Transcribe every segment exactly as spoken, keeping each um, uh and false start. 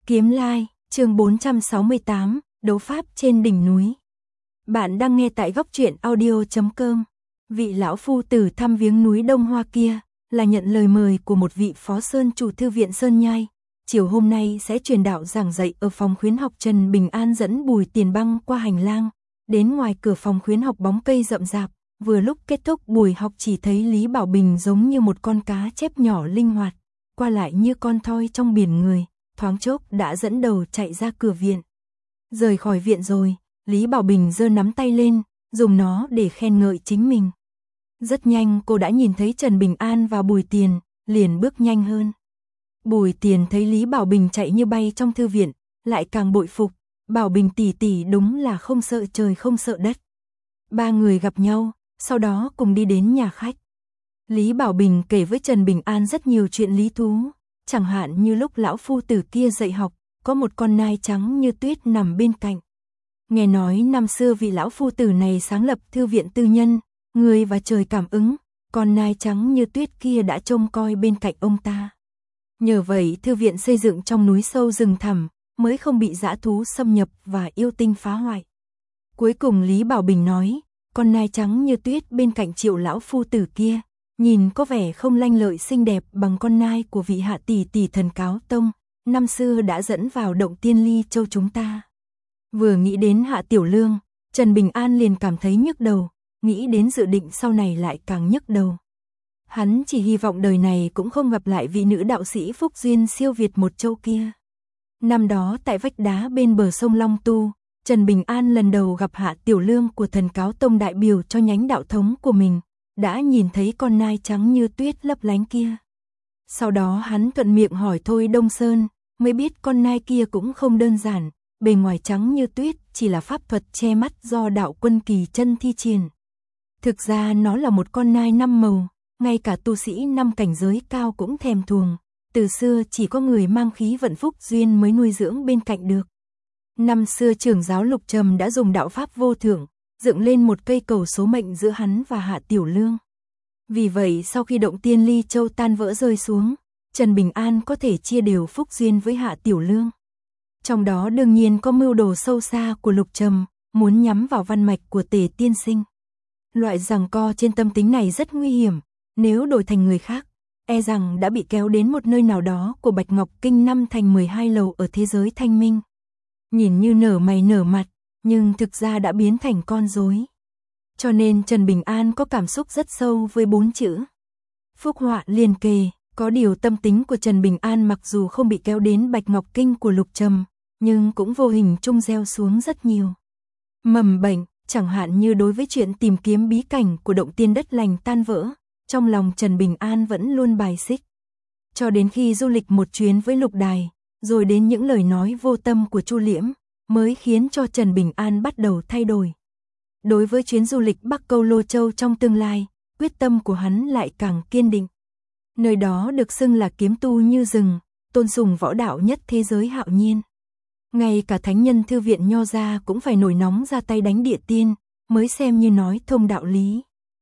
Kiếm Lai, chương bốn trăm sáu mươi tám, đấu pháp trên đỉnh núi. Bạn đang nghe tại góc truyện audio chấm com. Vị lão phu tử thăm viếng núi Đông Hoa kia, là nhận lời mời của một vị phó sơn chủ thư viện Sơn Nhai. Chiều hôm nay sẽ truyền đạo giảng dạy ở phòng khuyến học. Trần Bình An dẫn Bùi Tiền băng qua hành lang, đến ngoài cửa phòng khuyến học bóng cây rậm rạp. Vừa lúc kết thúc buổi học chỉ thấy Lý Bảo Bình giống như một con cá chép nhỏ linh hoạt, qua lại như con thoi trong biển người, thoáng chốc đã dẫn đầu chạy ra cửa viện. Rời khỏi viện rồi, Lý Bảo Bình giơ nắm tay lên, dùng nó để khen ngợi chính mình. Rất nhanh cô đã nhìn thấy Trần Bình An và Bùi Tiền, liền bước nhanh hơn. Bùi Tiền thấy Lý Bảo Bình chạy như bay trong thư viện, lại càng bội phục, Bảo Bình tỷ tỷ đúng là không sợ trời không sợ đất. Ba người gặp nhau, sau đó cùng đi đến nhà khách. Lý Bảo Bình kể với Trần Bình An rất nhiều chuyện lý thú, chẳng hạn như lúc lão phu tử kia dạy học, có một con nai trắng như tuyết nằm bên cạnh. Nghe nói năm xưa vị lão phu tử này sáng lập thư viện tư nhân, người và trời cảm ứng, con nai trắng như tuyết kia đã trông coi bên cạnh ông ta. Nhờ vậy thư viện xây dựng trong núi sâu rừng thẳm, mới không bị dã thú xâm nhập và yêu tinh phá hoại. Cuối cùng Lý Bảo Bình nói, con nai trắng như tuyết bên cạnh Triệu lão phu tử kia, nhìn có vẻ không lanh lợi xinh đẹp bằng con nai của vị hạ tỷ tỷ Thần Cáo Tông, năm xưa đã dẫn vào động Tiên Ly Châu chúng ta. Vừa nghĩ đến Hạ Tiểu Lương, Trần Bình An liền cảm thấy nhức đầu, nghĩ đến dự định sau này lại càng nhức đầu. Hắn chỉ hy vọng đời này cũng không gặp lại vị nữ đạo sĩ phúc duyên siêu việt một châu kia. Năm đó tại vách đá bên bờ sông Long Tu, Trần Bình An lần đầu gặp Hạ Tiểu Lương của Thần Cáo Tông đại biểu cho nhánh đạo thống của mình, đã nhìn thấy con nai trắng như tuyết lấp lánh kia. Sau đó hắn thuận miệng hỏi Thôi Đông Sơn, mới biết con nai kia cũng không đơn giản, bề ngoài trắng như tuyết chỉ là pháp thuật che mắt do đạo quân Kỳ Chân thi triển. Thực ra nó là một con nai năm màu, ngay cả tu sĩ năm cảnh giới cao cũng thèm thuồng, từ xưa chỉ có người mang khí vận phúc duyên mới nuôi dưỡng bên cạnh được. Năm xưa trưởng giáo Lục Trầm đã dùng đạo pháp vô thượng, dựng lên một cây cầu số mệnh giữa hắn và Hạ Tiểu Lương. Vì vậy sau khi động Tiên Ly Châu tan vỡ rơi xuống, Trần Bình An có thể chia đều phúc duyên với Hạ Tiểu Lương. Trong đó đương nhiên có mưu đồ sâu xa của Lục Trầm, muốn nhắm vào văn mạch của Tề tiên sinh. Loại giằng co trên tâm tính này rất nguy hiểm, nếu đổi thành người khác, e rằng đã bị kéo đến một nơi nào đó của Bạch Ngọc Kinh năm thành mười hai lầu ở thế giới thanh minh. Nhìn như nở mày nở mặt, nhưng thực ra đã biến thành con rối. Cho nên Trần Bình An có cảm xúc rất sâu với bốn chữ phúc họa liền kề. Có điều tâm tính của Trần Bình An mặc dù không bị kéo đến Bạch Ngọc Kinh của Lục Trầm, nhưng cũng vô hình chung gieo xuống rất nhiều mầm bệnh, chẳng hạn như đối với chuyện tìm kiếm bí cảnh của động tiên đất lành tan vỡ, trong lòng Trần Bình An vẫn luôn bài xích. Cho đến khi du lịch một chuyến với Lục Đài, rồi đến những lời nói vô tâm của Chu Liễm, mới khiến cho Trần Bình An bắt đầu thay đổi. Đối với chuyến du lịch Bắc Câu Lô Châu trong tương lai, quyết tâm của hắn lại càng kiên định. Nơi đó được xưng là kiếm tu như rừng, tôn sùng võ đạo nhất thế giới Hạo Nhiên. Ngay cả thánh nhân thư viện Nho gia cũng phải nổi nóng ra tay đánh địa tiên, mới xem như nói thông đạo lý.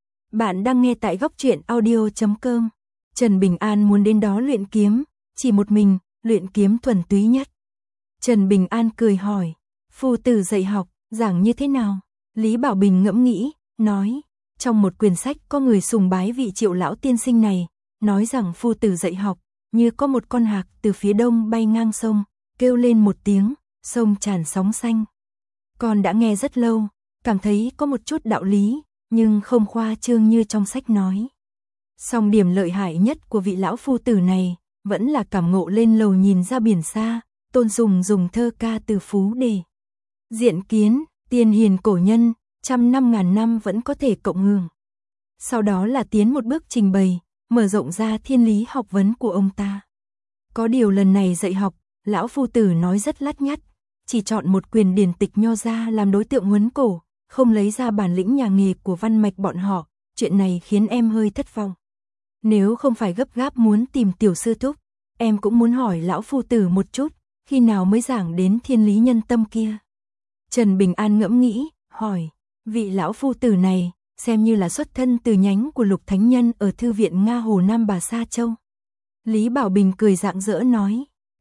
Bạn đang nghe tại góc truyện audio chấm com. Trần Bình An muốn đến đó luyện kiếm, chỉ một mình, luyện kiếm thuần túy nhất. Trần Bình An cười hỏi, phu tử dạy học, giảng như thế nào? Lý Bảo Bình ngẫm nghĩ, nói, trong một quyển sách có người sùng bái vị Triệu lão tiên sinh này, nói rằng phu tử dạy học, như có một con hạc từ phía đông bay ngang sông, kêu lên một tiếng, sông tràn sóng xanh. Con đã nghe rất lâu, cảm thấy có một chút đạo lý, nhưng không khoa trương như trong sách nói. Song điểm lợi hại nhất của vị lão phu tử này, vẫn là cảm ngộ lên lầu nhìn ra biển xa, tôn sùng dùng thơ ca từ phú để diện kiến, tiên hiền cổ nhân, trăm năm ngàn năm vẫn có thể cộng hưởng. Sau đó là tiến một bước trình bày, mở rộng ra thiên lý học vấn của ông ta. Có điều lần này dạy học, lão phu tử nói rất lắt nhắt, chỉ chọn một quyền điển tịch Nho gia làm đối tượng huấn cổ, không lấy ra bản lĩnh nhà nghề của văn mạch bọn họ, chuyện này khiến em hơi thất vọng. Nếu không phải gấp gáp muốn tìm tiểu sư thúc, em cũng muốn hỏi lão phu tử một chút, khi nào mới giảng đến thiên lý nhân tâm kia. Trần Bình An ngẫm nghĩ, hỏi, vị lão phu tử này, xem như là xuất thân từ nhánh của Lục Thánh Nhân ở thư viện Nga Hồ Nam Bà Sa Châu. Lý Bảo Bình cười rạng rỡ nói,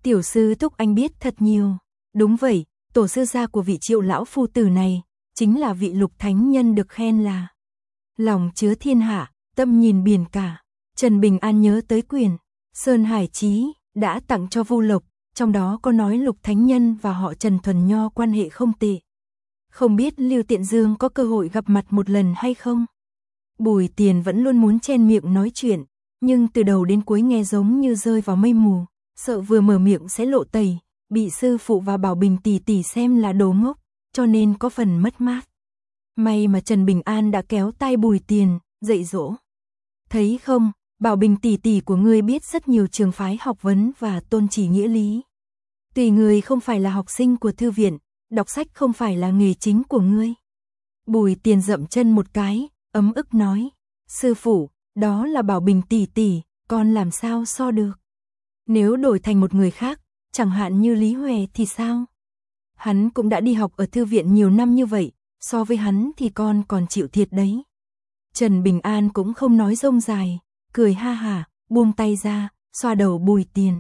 Tiểu sư thúc anh biết thật nhiều. Đúng vậy, tổ sư gia của vị Triệu lão phu tử này, chính là vị Lục thánh nhân được khen là lòng chứa thiên hạ, tâm nhìn biển cả. Trần Bình An nhớ tới quyển Sơn Hải Chí đã tặng cho Vu Lộc, trong đó có nói Lục thánh nhân và họ Trần Thuần Nho quan hệ không tệ. Không biết Lưu Tiện Dương có cơ hội gặp mặt một lần hay không? Bùi Tiền vẫn luôn muốn chen miệng nói chuyện, nhưng từ đầu đến cuối nghe giống như rơi vào mây mù, sợ vừa mở miệng sẽ lộ tẩy, bị sư phụ và Bảo Bình tỷ tỷ xem là đồ ngốc, cho nên có phần mất mát. May mà Trần Bình An đã kéo tay Bùi Tiền, dạy dỗ. Thấy không, Bảo Bình tỷ tỷ của ngươi biết rất nhiều trường phái học vấn và tôn chỉ nghĩa lý. Tùy người không phải là học sinh của thư viện, đọc sách không phải là nghề chính của ngươi. Bùi Tiền dậm chân một cái, ấm ức nói, sư phụ, đó là Bảo Bình tỷ tỷ, con làm sao so được. Nếu đổi thành một người khác, chẳng hạn như Lý Huệ thì sao? Hắn cũng đã đi học ở thư viện nhiều năm như vậy, so với hắn thì con còn chịu thiệt đấy. Trần Bình An cũng không nói rông dài, cười ha hả, buông tay ra, xoa đầu Bùi Tiền.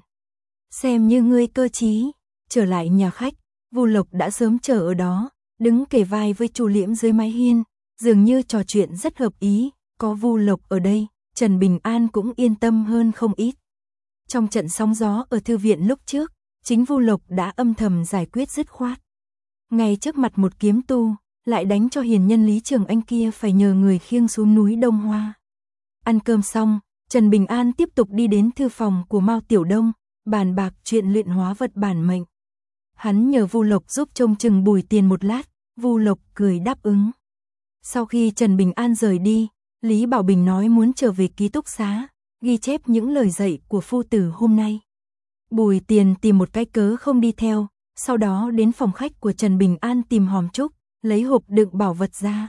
Xem như ngươi cơ trí. Trở lại nhà khách, Vu Lộc đã sớm chờ ở đó, đứng kề vai với Chu Liễm dưới mái hiên, dường như trò chuyện rất hợp ý, có Vu Lộc ở đây, Trần Bình An cũng yên tâm hơn không ít. Trong trận sóng gió ở thư viện lúc trước, chính Vu Lộc đã âm thầm giải quyết dứt khoát. Ngay trước mặt một kiếm tu, lại đánh cho hiền nhân Lý Trường Anh kia phải nhờ người khiêng xuống núi Đông Hoa. Ăn cơm xong, Trần Bình An tiếp tục đi đến thư phòng của Mao Tiểu Đông, bàn bạc chuyện luyện hóa vật bản mệnh. Hắn nhờ Vu Lộc giúp trông chừng Bùi Tiền một lát, Vu Lộc cười đáp ứng. Sau khi Trần Bình An rời đi, Lý Bảo Bình nói muốn trở về ký túc xá, ghi chép những lời dạy của phu tử hôm nay. Bùi Tiền tìm một cái cớ không đi theo, sau đó đến phòng khách của Trần Bình An tìm hòm trúc, lấy hộp đựng bảo vật ra.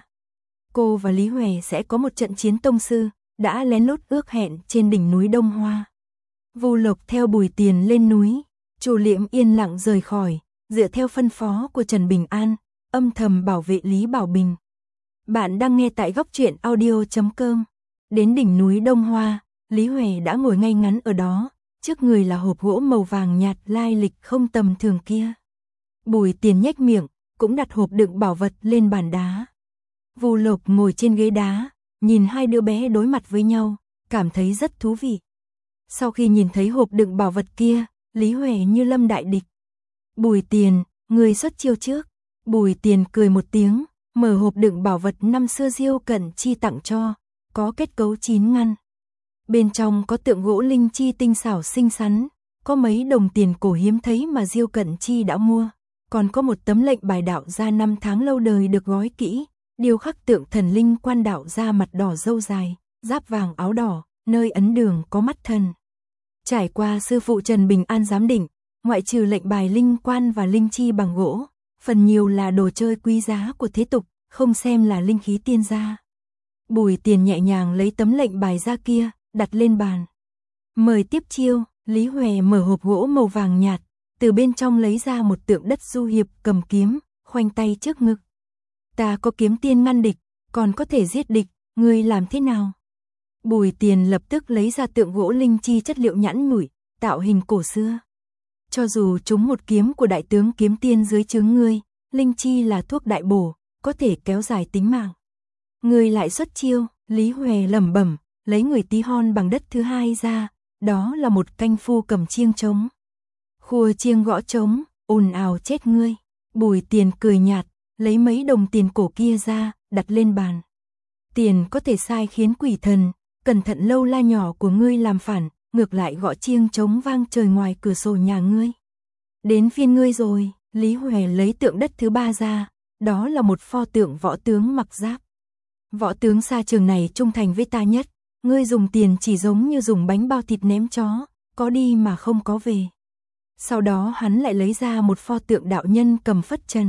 Cô và Lý Huệ sẽ có một trận chiến tông sư, đã lén lút ước hẹn trên đỉnh núi Đông Hoa. Vu Lộc theo Bùi Tiền lên núi, Chu Liễm yên lặng rời khỏi, dựa theo phân phó của Trần Bình An, âm thầm bảo vệ Lý Bảo Bình. Bạn đang nghe tại góc truyện audio chấm com. Đến đỉnh núi Đông Hoa, Lý Huệ đã ngồi ngay ngắn ở đó, trước người là hộp gỗ màu vàng nhạt lai lịch không tầm thường kia. Bùi Tiền nhếch miệng, cũng đặt hộp đựng bảo vật lên bàn đá. Vu Lộc ngồi trên ghế đá, nhìn hai đứa bé đối mặt với nhau, cảm thấy rất thú vị. Sau khi nhìn thấy hộp đựng bảo vật kia, Lý Huệ như lâm đại địch. Bùi Tiền, người xuất chiêu trước. Bùi Tiền cười một tiếng, mở hộp đựng bảo vật năm xưa Diêu Cẩn Chi tặng cho, có kết cấu chín ngăn. Bên trong có tượng gỗ linh chi tinh xảo xinh xắn, có mấy đồng tiền cổ hiếm thấy mà Diêu Cẩn Chi đã mua, còn có một tấm lệnh bài đạo gia năm tháng lâu đời được gói kỹ, điêu khắc tượng thần linh quan đạo gia mặt đỏ râu dài, giáp vàng áo đỏ, nơi ấn đường có mắt thần. Trải qua sư phụ Trần Bình An giám định, ngoại trừ lệnh bài linh quan và linh chi bằng gỗ, phần nhiều là đồ chơi quý giá của thế tục, không xem là linh khí tiên gia. Bùi Tiền nhẹ nhàng lấy tấm lệnh bài ra kia, đặt lên bàn. Mời tiếp chiêu. Lý Huệ mở hộp gỗ màu vàng nhạt, từ bên trong lấy ra một tượng đất du hiệp cầm kiếm, khoanh tay trước ngực. Ta có kiếm tiên ngăn địch, còn có thể giết địch, ngươi làm thế nào? Bùi Tiền lập tức lấy ra tượng gỗ linh chi chất liệu nhẵn nhủi, tạo hình cổ xưa. Cho dù trúng một kiếm của đại tướng kiếm tiên dưới trướng ngươi, linh chi là thuốc đại bổ, có thể kéo dài tính mạng. Ngươi lại xuất chiêu. Lý Huệ lẩm bẩm, lấy người tí hon bằng đất thứ hai ra, đó là một canh phu cầm chiêng trống. Khua chiêng gõ trống, ồn ào chết ngươi. Bùi Tiền cười nhạt, lấy mấy đồng tiền cổ kia ra, đặt lên bàn. Tiền có thể sai khiến quỷ thần, cẩn thận lâu la nhỏ của ngươi làm phản, ngược lại gõ chiêng trống vang trời ngoài cửa sổ nhà ngươi. Đến phiên ngươi rồi. Lý Huệ lấy tượng đất thứ ba ra, đó là một pho tượng võ tướng mặc giáp. Võ tướng xa trường này trung thành với ta nhất, ngươi dùng tiền chỉ giống như dùng bánh bao thịt ném chó, có đi mà không có về. Sau đó hắn lại lấy ra một pho tượng đạo nhân cầm phất trần.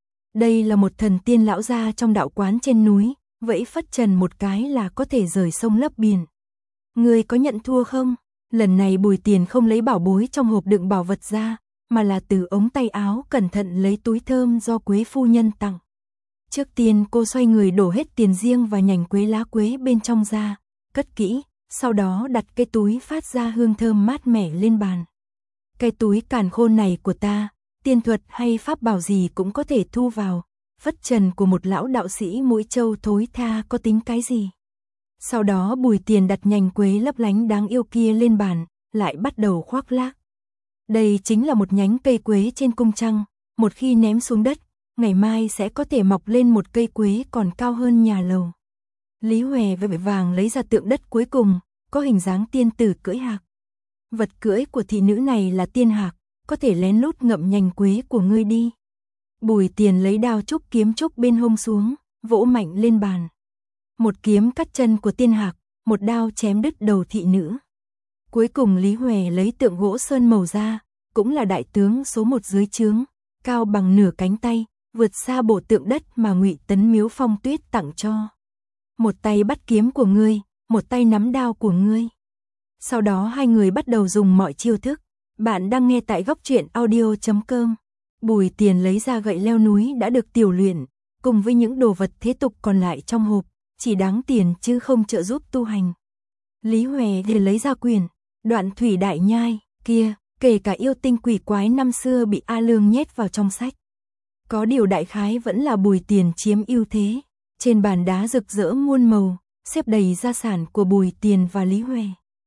Đây là một thần tiên lão gia trong đạo quán trên núi, vẫy phất trần một cái là có thể rời sông lấp biển. Ngươi có nhận thua không? Lần này Bùi Tiền không lấy bảo bối trong hộp đựng bảo vật ra, mà là từ ống tay áo cẩn thận lấy túi thơm do Quế phu nhân tặng. Trước tiên cô xoay người đổ hết tiền riêng và nhành quế lá quế bên trong ra, cất kỹ, sau đó đặt cái túi phát ra hương thơm mát mẻ lên bàn. cái túi càn khôn này của ta, tiên thuật hay pháp bảo gì cũng có thể thu vào, phất trần của một lão đạo sĩ mũi trâu thối tha có tính cái gì. Sau đó Bùi Tiền đặt nhành quế lấp lánh đáng yêu kia lên bàn, lại bắt đầu khoác lác. Đây chính là một nhánh cây quế trên cung trăng, một khi ném xuống đất, ngày mai sẽ có thể mọc lên một cây quế còn cao hơn nhà lầu. Lý Huệ vội vàng lấy ra tượng đất cuối cùng, có hình dáng tiên tử cưỡi hạc. Vật cưỡi của thị nữ này là tiên hạc, có thể lén lút ngậm nhành quế của ngươi đi. Bùi Tiền lấy đao trúc kiếm trúc bên hông xuống, vỗ mạnh lên bàn. Một kiếm cắt chân của tiên hạc, một đao chém đứt đầu thị nữ. Cuối cùng Lý Huệ lấy tượng gỗ sơn màu ra, cũng là đại tướng số một dưới trướng, cao bằng nửa cánh tay, vượt xa bộ tượng đất mà Ngụy Tấn Miếu Phong Tuyết tặng cho. Một tay bắt kiếm của ngươi, một tay nắm đao của ngươi. Sau đó hai người bắt đầu dùng mọi chiêu thức. Bạn đang nghe tại góc truyện audio chấm com. Bùi Tiền lấy ra gậy leo núi đã được tiểu luyện, cùng với những đồ vật thế tục còn lại trong hộp, chỉ đáng tiền chứ không trợ giúp tu hành. Lý Huệ thì lấy ra quyền, đoạn thủy đại nhai, kia, kể cả yêu tinh quỷ quái năm xưa bị A Lương nhét vào trong sách. Có điều đại khái vẫn là Bùi Tiền chiếm ưu thế. Trên bàn đá rực rỡ muôn màu, xếp đầy gia sản của Bùi Tiền và Lý Huệ.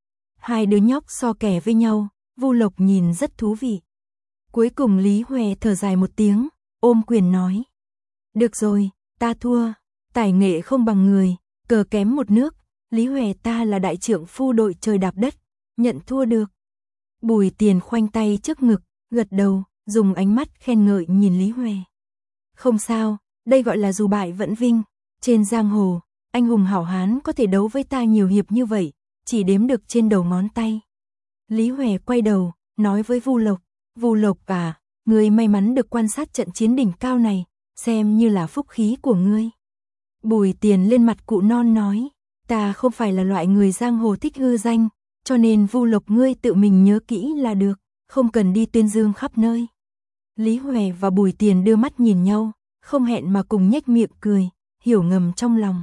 Hai đứa nhóc so kè với nhau, Vu Lộc nhìn rất thú vị. Cuối cùng Lý Huệ thở dài một tiếng, ôm quyền nói. Được rồi, ta thua, tài nghệ không bằng người, cờ kém một nước, Lý Huệ ta là đại trượng phu đội trời đạp đất, nhận thua được. Bùi Tiền khoanh tay trước ngực, gật đầu, dùng ánh mắt khen ngợi nhìn Lý Huệ. Không sao, đây gọi là dù bại vẫn vinh. Trên giang hồ, anh hùng hảo hán có thể đấu với ta nhiều hiệp như vậy, chỉ đếm được trên đầu ngón tay. Lý Huệ quay đầu, nói với Vu Lộc, Vu Lộc à, ngươi may mắn được quan sát trận chiến đỉnh cao này, xem như là phúc khí của ngươi. Bùi Tiền lên mặt cụ non nói, ta không phải là loại người giang hồ thích hư danh, cho nên Vu Lộc ngươi tự mình nhớ kỹ là được, không cần đi tuyên dương khắp nơi. Lý Huệ và Bùi Tiền đưa mắt nhìn nhau, không hẹn mà cùng nhếch miệng cười, hiểu ngầm trong lòng.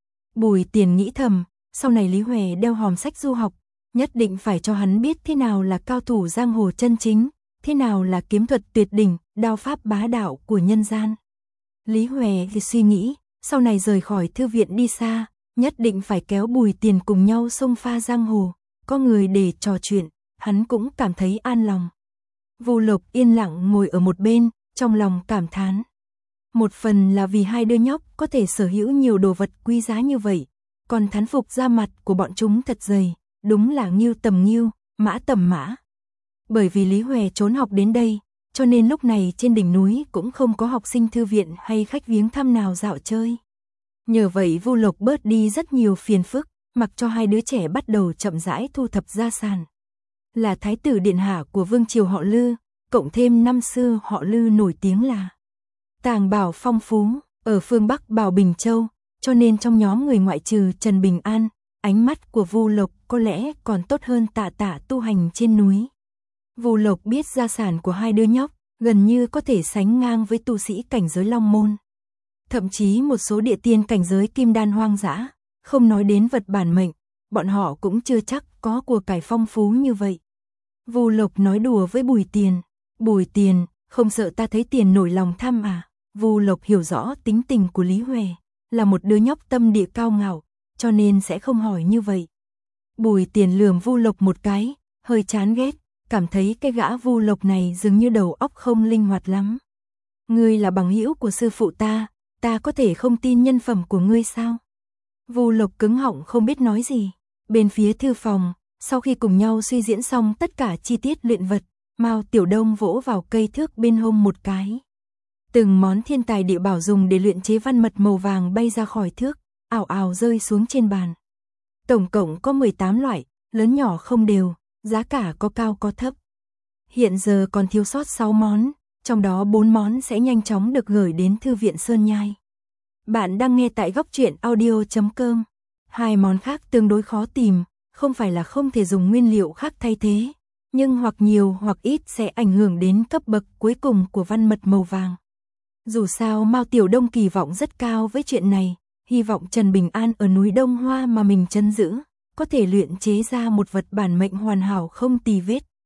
Bùi Tiền nghĩ thầm, sau này Lý Huệ đeo hòm sách du học, nhất định phải cho hắn biết thế nào là cao thủ giang hồ chân chính, thế nào là kiếm thuật tuyệt đỉnh, đao pháp bá đạo của nhân gian. Lý Huệ thì suy nghĩ, sau này rời khỏi thư viện đi xa, nhất định phải kéo Bùi Tiền cùng nhau xông pha giang hồ, có người để trò chuyện, hắn cũng cảm thấy an lòng. Vu Lộc yên lặng ngồi ở một bên, trong lòng cảm thán. Một phần là vì hai đứa nhóc có thể sở hữu nhiều đồ vật quý giá như vậy, còn thán phục da mặt của bọn chúng thật dày, đúng là ngưu tầm ngưu, mã tầm mã. Bởi vì Lý Huệ trốn học đến đây, cho nên lúc này trên đỉnh núi cũng không có học sinh thư viện hay khách viếng thăm nào dạo chơi. Nhờ vậy Vu Lộc bớt đi rất nhiều phiền phức, mặc cho hai đứa trẻ bắt đầu chậm rãi thu thập gia sản. Là thái tử điện hạ của vương triều họ Lư, cộng thêm năm xưa họ Lư nổi tiếng là tàng bảo phong phú, ở phương Bắc Bảo Bình Châu, cho nên trong nhóm người ngoại trừ Trần Bình An, ánh mắt của Vu Lộc có lẽ còn tốt hơn Tạ Tạ tu hành trên núi. Vu Lộc biết gia sản của hai đứa nhóc, gần như có thể sánh ngang với tu sĩ cảnh giới Long Môn. Thậm chí một số địa tiên cảnh giới kim đan hoang dã, không nói đến vật bản mệnh, bọn họ cũng chưa chắc có của cải phong phú như vậy. Vu Lộc nói đùa với Bùi Tiền, Bùi Tiền, không sợ ta thấy tiền nổi lòng tham à? Vu Lộc hiểu rõ tính tình của Lý Huệ, là một đứa nhóc tâm địa cao ngạo, cho nên sẽ không hỏi như vậy. Bùi Tiền lườm Vu Lộc một cái, hơi chán ghét, cảm thấy cái gã Vu Lộc này dường như đầu óc không linh hoạt lắm. Ngươi là bằng hữu của sư phụ ta, ta có thể không tin nhân phẩm của ngươi sao? Vu Lộc cứng họng không biết nói gì. Bên phía thư phòng, sau khi cùng nhau suy diễn xong tất cả chi tiết luyện vật, Mao Tiểu Đông vỗ vào cây thước bên hông một cái. Từng món thiên tài địa bảo dùng để luyện chế văn mật màu vàng bay ra khỏi thước, ảo ảo rơi xuống trên bàn. Tổng cộng có mười tám loại, lớn nhỏ không đều, giá cả có cao có thấp. Hiện giờ còn thiếu sót sáu món, trong đó bốn món sẽ nhanh chóng được gửi đến thư viện Sơn Nhai. Bạn đang nghe tại góc truyện audio chấm com. Hai món khác tương đối khó tìm, không phải là không thể dùng nguyên liệu khác thay thế, nhưng hoặc nhiều hoặc ít sẽ ảnh hưởng đến cấp bậc cuối cùng của văn mật màu vàng. Dù sao Mao Tiểu Đông kỳ vọng rất cao với chuyện này, hy vọng Trần Bình An ở núi Đông Hoa mà mình trấn giữ, có thể luyện chế ra một vật bản mệnh hoàn hảo không tì vết,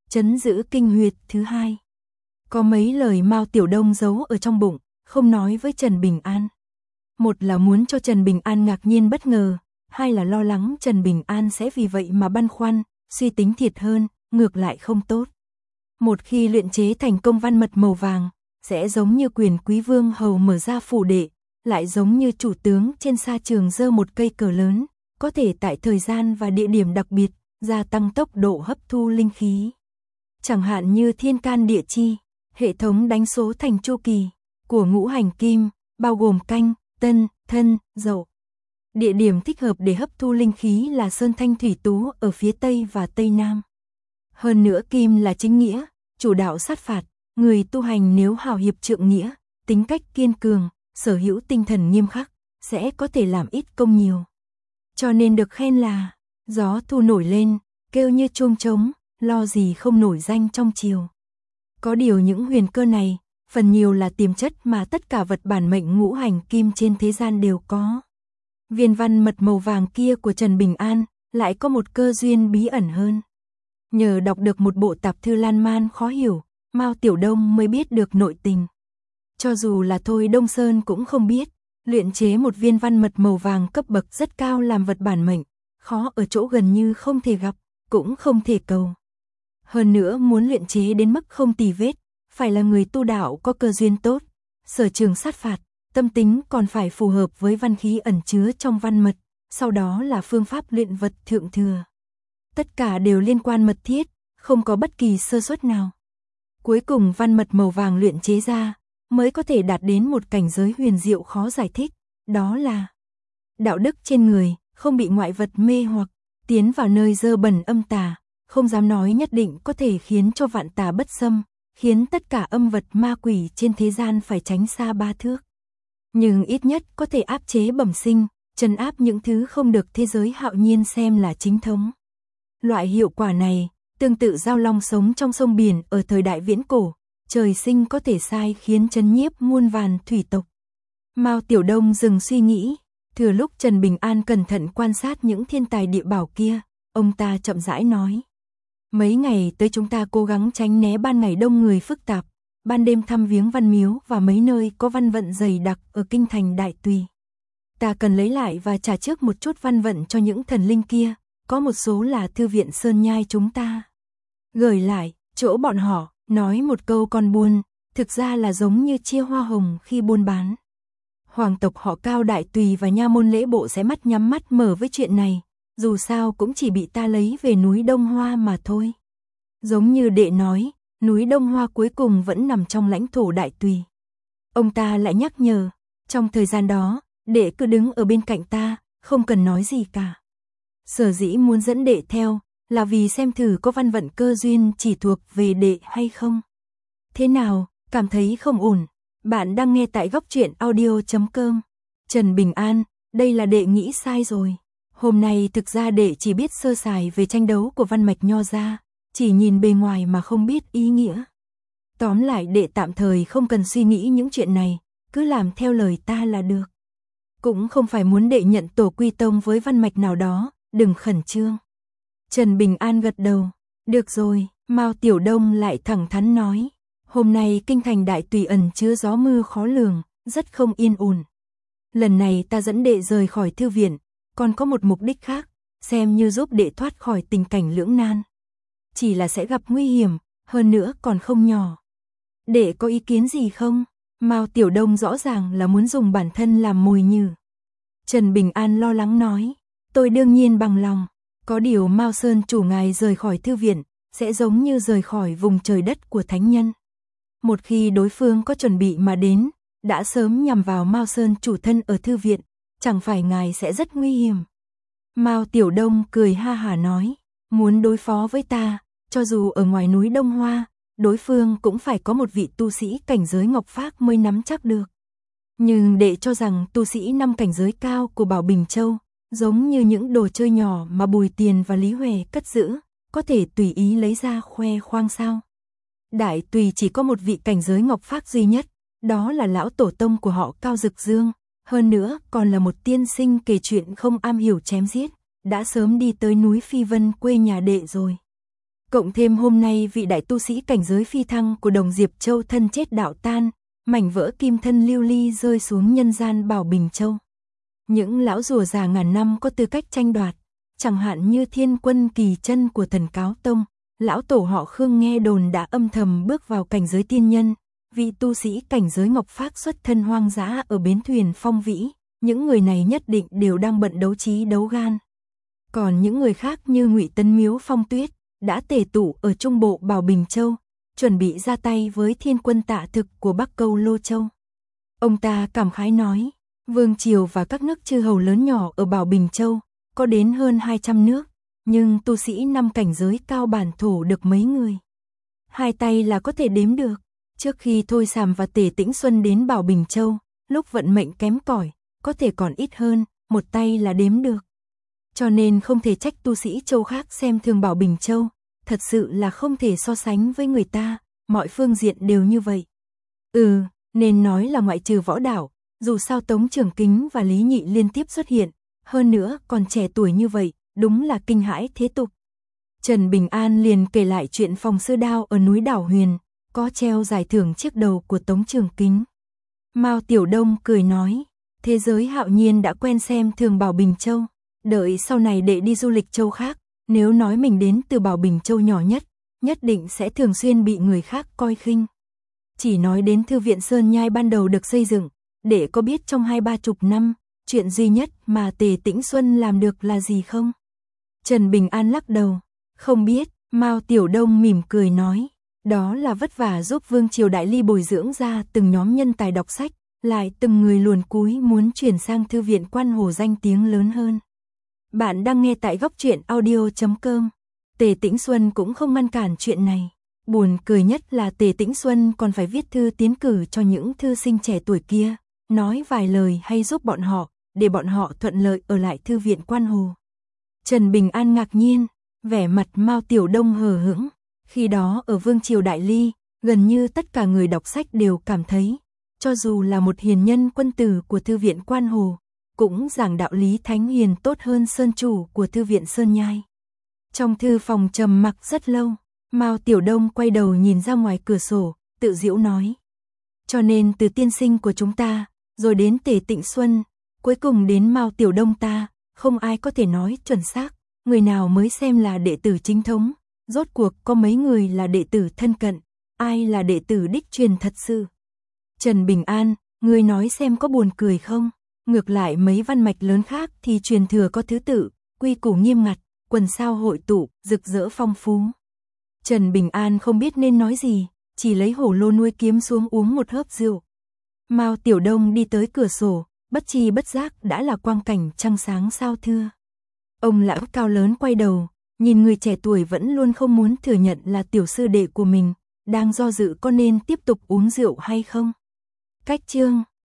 trấn giữ kinh huyệt thứ hai. Có mấy lời Mao Tiểu Đông giấu ở trong bụng, không nói với Trần Bình An. Một là muốn cho Trần Bình An ngạc nhiên bất ngờ, hai là lo lắng Trần Bình An sẽ vì vậy mà băn khoăn, suy tính thiệt hơn, ngược lại không tốt. Một khi luyện chế thành công văn mật màu vàng, sẽ giống như quyền quý vương hầu mở ra phủ đệ, lại giống như chủ tướng trên sa trường giơ một cây cờ lớn, có thể tại thời gian và địa điểm đặc biệt, gia tăng tốc độ hấp thu linh khí. Chẳng hạn như thiên can địa chi, hệ thống đánh số thành chu kỳ của ngũ hành kim, bao gồm canh, tân, thân, dậu. Địa điểm thích hợp để hấp thu linh khí là Sơn Thanh Thủy Tú ở phía Tây và Tây Nam. Hơn nữa kim là chính nghĩa, chủ đạo sát phạt, người tu hành nếu hào hiệp trượng nghĩa, tính cách kiên cường, sở hữu tinh thần nghiêm khắc, sẽ có thể làm ít công nhiều. Cho nên được khen là, gió thu nổi lên, kêu như chuông trống, lo gì không nổi danh trong triều. Có điều những huyền cơ này, phần nhiều là tiềm chất mà tất cả vật bản mệnh ngũ hành kim trên thế gian đều có. Viên văn mật màu vàng kia của Trần Bình An lại có một cơ duyên bí ẩn hơn. Nhờ đọc được một bộ tạp thư lan man khó hiểu, Mao Tiểu Đông mới biết được nội tình. Cho dù là Thôi Đông Sơn cũng không biết, luyện chế một viên văn mật màu vàng cấp bậc rất cao làm vật bản mệnh, khó ở chỗ gần như không thể gặp, cũng không thể cầu. Hơn nữa muốn luyện chế đến mức không tì vết, phải là người tu đạo có cơ duyên tốt, sở trường sát phạt, tâm tính còn phải phù hợp với văn khí ẩn chứa trong văn mật, sau đó là phương pháp luyện vật thượng thừa. Tất cả đều liên quan mật thiết, không có bất kỳ sơ suất nào. Cuối cùng văn mật màu vàng luyện chế ra, mới có thể đạt đến một cảnh giới huyền diệu khó giải thích, đó là đạo đức trên người, không bị ngoại vật mê hoặc, tiến vào nơi dơ bẩn âm tà, không dám nói nhất định có thể khiến cho vạn tà bất xâm, khiến tất cả âm vật ma quỷ trên thế gian phải tránh xa ba thước. Nhưng ít nhất có thể áp chế bẩm sinh, trấn áp những thứ không được thế giới hạo nhiên xem là chính thống. Loại hiệu quả này, tương tự giao long sống trong sông biển ở thời đại viễn cổ, trời sinh có thể sai khiến chấn nhiếp muôn vàn thủy tộc. Mao Tiểu Đông dừng suy nghĩ, thừa lúc Trần Bình An cẩn thận quan sát những thiên tài địa bảo kia, ông ta chậm rãi nói. Mấy ngày tới chúng ta cố gắng tránh né ban ngày đông người phức tạp, ban đêm thăm viếng văn miếu và mấy nơi có văn vận dày đặc ở kinh thành Đại Tùy. Ta cần lấy lại và trả trước một chút văn vận cho những thần linh kia, có một số là thư viện Sơn Nhai chúng ta. Gửi lại, chỗ bọn họ, nói một câu còn buồn, thực ra là giống như chia hoa hồng khi buôn bán. Hoàng tộc họ Cao Đại Tùy và nha môn lễ bộ sẽ mắt nhắm mắt mở với chuyện này, dù sao cũng chỉ bị ta lấy về núi Đông Hoa mà thôi. Giống như đệ nói, núi Đông Hoa cuối cùng vẫn nằm trong lãnh thổ Đại Tùy. Ông ta lại nhắc nhở, trong thời gian đó, đệ cứ đứng ở bên cạnh ta, không cần nói gì cả. Sở dĩ muốn dẫn đệ theo, là vì xem thử có văn vận cơ duyên chỉ thuộc về đệ hay không. Thế nào, cảm thấy không ổn? Bạn đang nghe tại góc truyện audio chấm com. Trần Bình An, đây là đệ nghĩ sai rồi. Hôm nay thực ra đệ chỉ biết sơ sài về tranh đấu của văn mạch nho gia, chỉ nhìn bề ngoài mà không biết ý nghĩa. Tóm lại đệ tạm thời không cần suy nghĩ những chuyện này, cứ làm theo lời ta là được. Cũng không phải muốn đệ nhận tổ quy tông với văn mạch nào đó, đừng khẩn trương. Trần Bình An gật đầu, được rồi, Mao Tiểu Đông lại thẳng thắn nói. Hôm nay kinh thành Đại Tùy ẩn chứa gió mưa khó lường, rất không yên ổn. Lần này ta dẫn đệ rời khỏi thư viện, còn có một mục đích khác, xem như giúp đệ thoát khỏi tình cảnh lưỡng nan. Chỉ là sẽ gặp nguy hiểm, hơn nữa còn không nhỏ. Đệ có ý kiến gì không? Mao Tiểu Đông rõ ràng là muốn dùng bản thân làm mồi nhử. Trần Bình An lo lắng nói, tôi đương nhiên bằng lòng, có điều Mao Sơn chủ ngài rời khỏi thư viện, sẽ giống như rời khỏi vùng trời đất của thánh nhân. Một khi đối phương có chuẩn bị mà đến, đã sớm nhằm vào Mao Sơn chủ thân ở thư viện, chẳng phải ngài sẽ rất nguy hiểm. Mao Tiểu Đông cười ha hả nói, muốn đối phó với ta, cho dù ở ngoài núi Đông Hoa, đối phương cũng phải có một vị tu sĩ cảnh giới Ngọc Phác mới nắm chắc được. Nhưng đệ cho rằng tu sĩ năm cảnh giới cao của Bảo Bình Châu, giống như những đồ chơi nhỏ mà Bùi Tiền và Lý Huệ cất giữ, có thể tùy ý lấy ra khoe khoang sao? Đại Tùy chỉ có một vị cảnh giới Ngọc Phác duy nhất, đó là lão tổ tông của họ Cao Dực Dương, hơn nữa còn là một tiên sinh kể chuyện không am hiểu chém giết, đã sớm đi tới núi Phi Vân quê nhà đệ rồi. Cộng thêm hôm nay vị đại tu sĩ cảnh giới phi thăng của Đồng Diệp Châu thân chết đạo tan, mảnh vỡ kim thân lưu ly rơi xuống nhân gian Bảo Bình Châu. Những lão rùa già ngàn năm có tư cách tranh đoạt, chẳng hạn như Thiên Quân Kỳ Chân của Thần Cáo Tông, lão tổ họ Khương nghe đồn đã âm thầm bước vào cảnh giới tiên nhân, vị tu sĩ cảnh giới Ngọc Phác xuất thân hoang dã ở bến thuyền Phong Vĩ, những người này nhất định đều đang bận đấu trí đấu gan. Còn những người khác như Ngụy Tấn Miếu Phong Tuyết đã tề tụ ở trung bộ Bảo Bình Châu, chuẩn bị ra tay với Thiên Quân Tạ Thực của Bắc Câu Lô Châu. Ông ta cảm khái nói, vương triều và các nước chư hầu lớn nhỏ ở Bảo Bình Châu có đến hơn hai trăm nước, nhưng tu sĩ năm cảnh giới cao bản thổ được mấy người. Hai tay là có thể đếm được. Trước khi Thôi Sàm và Tề Tĩnh Xuân đến Bảo Bình Châu, lúc vận mệnh kém cỏi, có thể còn ít hơn, một tay là đếm được. Cho nên không thể trách tu sĩ châu khác xem thường Bảo Bình Châu, thật sự là không thể so sánh với người ta, mọi phương diện đều như vậy. Ừ, nên nói là ngoại trừ Võ Đảo, dù sao Tống Trường Kính và Lý Nhị liên tiếp xuất hiện, hơn nữa còn trẻ tuổi như vậy, đúng là kinh hãi thế tục. Trần Bình An liền kể lại chuyện phòng sư đao ở núi Đảo Huyền, có treo giải thưởng chiếc đầu của Tống Trường Kính. Mao Tiểu Đông cười nói, thế giới hạo nhiên đã quen xem thường Bảo Bình Châu, đợi sau này đệ đi du lịch châu khác, nếu nói mình đến từ Bảo Bình Châu nhỏ nhất, nhất định sẽ thường xuyên bị người khác coi khinh. Chỉ nói đến Thư viện Sơn Nhai ban đầu được xây dựng, đệ có biết trong hai ba chục năm, chuyện duy nhất mà Tề Tĩnh Xuân làm được là gì không? Trần Bình An lắc đầu, không biết. Mao Tiểu Đông mỉm cười nói, đó là vất vả giúp Vương Triều Đại Ly bồi dưỡng ra từng nhóm nhân tài đọc sách, lại từng người luồn cúi muốn chuyển sang Thư viện Quan Hồ danh tiếng lớn hơn. Bạn đang nghe tại góc truyện audio chấm com. Tề Tĩnh Xuân cũng không ngăn cản chuyện này. Buồn cười nhất là Tề Tĩnh Xuân còn phải viết thư tiến cử cho những thư sinh trẻ tuổi kia, nói vài lời hay giúp bọn họ, để bọn họ thuận lợi ở lại Thư viện Quan Hồ. Trần Bình An ngạc nhiên, vẻ mặt Mao Tiểu Đông hờ hững. Khi đó ở Vương Triều Đại Ly, gần như tất cả người đọc sách đều cảm thấy, cho dù là một hiền nhân quân tử của Thư viện Quan Hồ, cũng giảng đạo lý thánh hiền tốt hơn sơn chủ của Thư viện Sơn Nhai. Trong thư phòng trầm mặc rất lâu, Mao Tiểu Đông quay đầu nhìn ra ngoài cửa sổ, tự giễu nói. Cho nên từ tiên sinh của chúng ta, rồi đến Tề Tĩnh Xuân, cuối cùng đến Mao Tiểu Đông ta, không ai có thể nói chuẩn xác, người nào mới xem là đệ tử chính thống, rốt cuộc có mấy người là đệ tử thân cận, ai là đệ tử đích truyền thật sự. Trần Bình An, ngươi nói xem có buồn cười không? Ngược lại mấy văn mạch lớn khác thì truyền thừa có thứ tự, quy củ nghiêm ngặt, quần sao hội tụ, rực rỡ phong phú. Trần Bình An không biết nên nói gì, chỉ lấy hổ lô nuôi kiếm xuống uống một hớp rượu. Mao Tiểu Đông đi tới cửa sổ, bất tri bất giác đã là quang cảnh trăng sáng sao thưa. Ông lão cao lớn quay đầu, nhìn người trẻ tuổi vẫn luôn không muốn thừa nhận là tiểu sư đệ của mình, đang do dự có nên tiếp tục uống rượu hay không. Cách chương